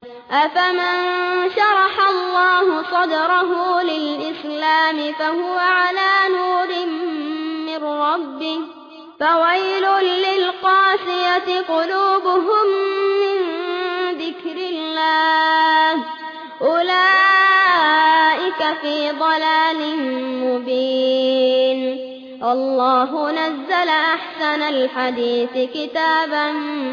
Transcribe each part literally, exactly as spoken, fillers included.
أفمن شرح الله صدره للإسلام فهو على نور من ربه فويل للقاسية قلوبهم من ذكر الله أولئك في ضلال مبين. الله نزل أحسن الحديث كتابا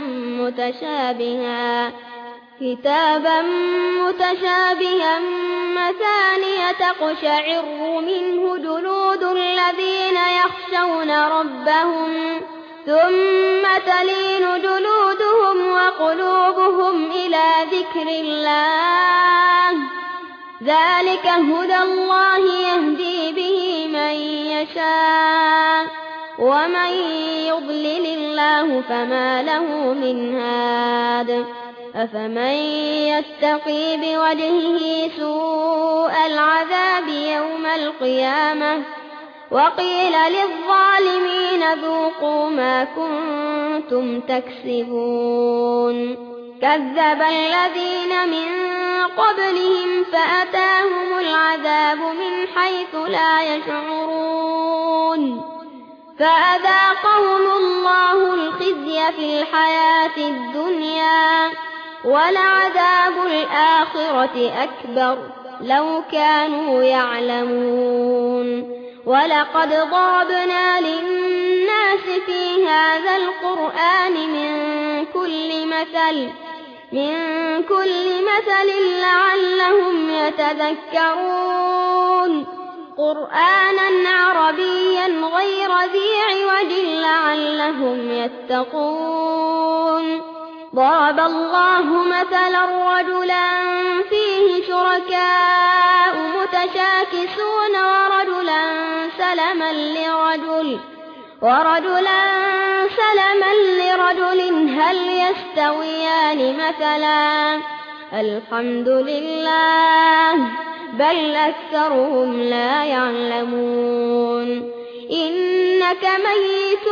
متشابها كتابا متشابها مثانية تقشعر منه جلود الذين يخشون ربهم ثم تلين جلودهم وقلوبهم إلى ذكر الله ذلك هدى الله يهدي به من يشاء ومن يضلل الله فما له من هاد. أفمن يتقي بوجهه سوء العذاب يوم القيامة وقيل للظالمين ذوقوا ما كنتم تكسبون. كذب الذين من قبلهم فأتاهم العذاب من حيث لا يشعرون فأذاقهم الله الخزي في الحياة الدنيا ولعذاب الآخرة أكبر لو كانوا يعلمون. ولقد ضربنا للناس في هذا القرآن من كل مثل من كل مثل لعلهم يتذكرون قرآنا عربيا غير ذي عوج لعلهم يتقون. ضرب الله مثلا رجلا فيه شركاء متشاكسون ورجلا سلما لرجل ورجلا سلما لرجل هل يستويان مثلا الحمد لله بل أكثرهم لا يعلمون. إنك ميت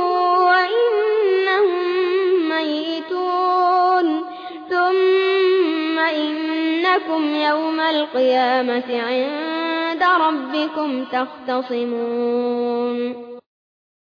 وإنهم ميتون ثم إنكم يوم القيامة عند ربكم تختصمون.